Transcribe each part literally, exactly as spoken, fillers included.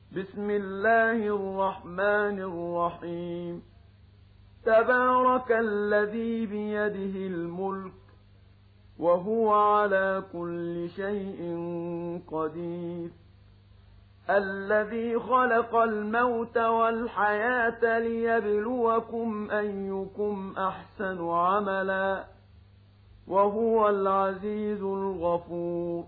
بسم الله الرحمن الرحيم تبارك الذي بيده الملك وهو على كل شيء قدير الذي خلق الموت والحياة ليبلوكم أيكم أحسن عملا وهو العزيز الغفور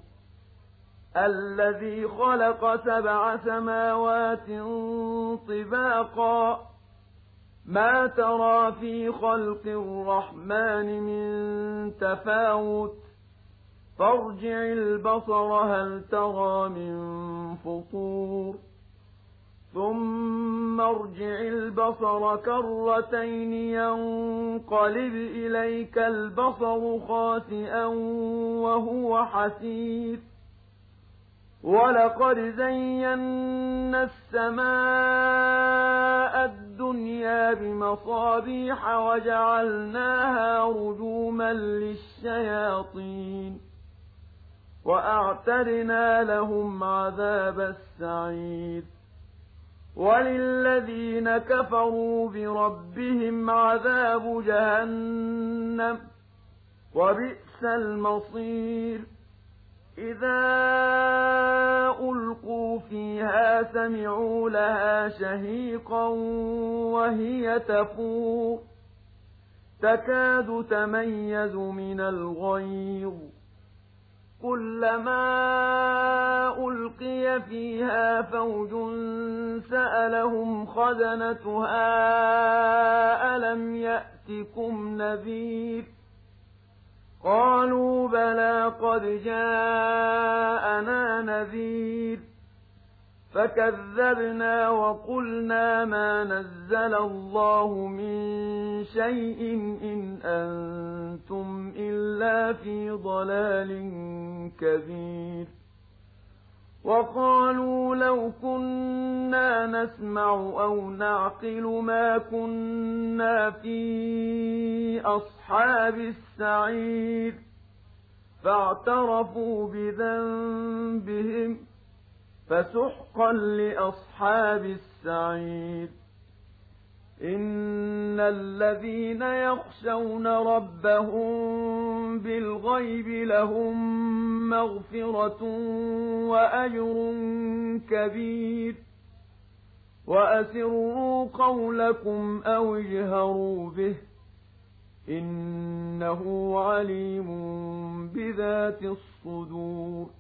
الذي خلق سبع سماوات طباقا ما ترى في خلق الرحمن من تفاوت فارجع البصر هل ترى من فطور ثم ارجع البصر كرتين ينقلب إليك البصر خاسئا وهو حسير ولقد زينا السماء الدنيا بمصابيح وجعلناها رجوما للشياطين وأعتدنا لهم عذاب السعير وللذين كفروا بربهم عذاب جهنم وبئس المصير إذا ألقوا فيها سمعوا لها شهيقا وهي تفور تكاد تميز من الغيظ كلما ألقي فيها فوج سألهم خزنتها ألم يأتكم نذير قالوا بلى قد جاءنا نذير فكذبنا وقلنا ما نزل الله من شيء إن أنتم إلا في ضلال كبير وقالوا لو كنا نسمع أو نعقل ما كنا في أصحاب السعير فاعترفوا بذنبهم فسحقا لأصحاب السعير إن الذين يخشون ربهم بالغيب لهم مغفرة وأجر كبير وأسروا قولكم أو اجهروا به إنه عليم بذات الصدور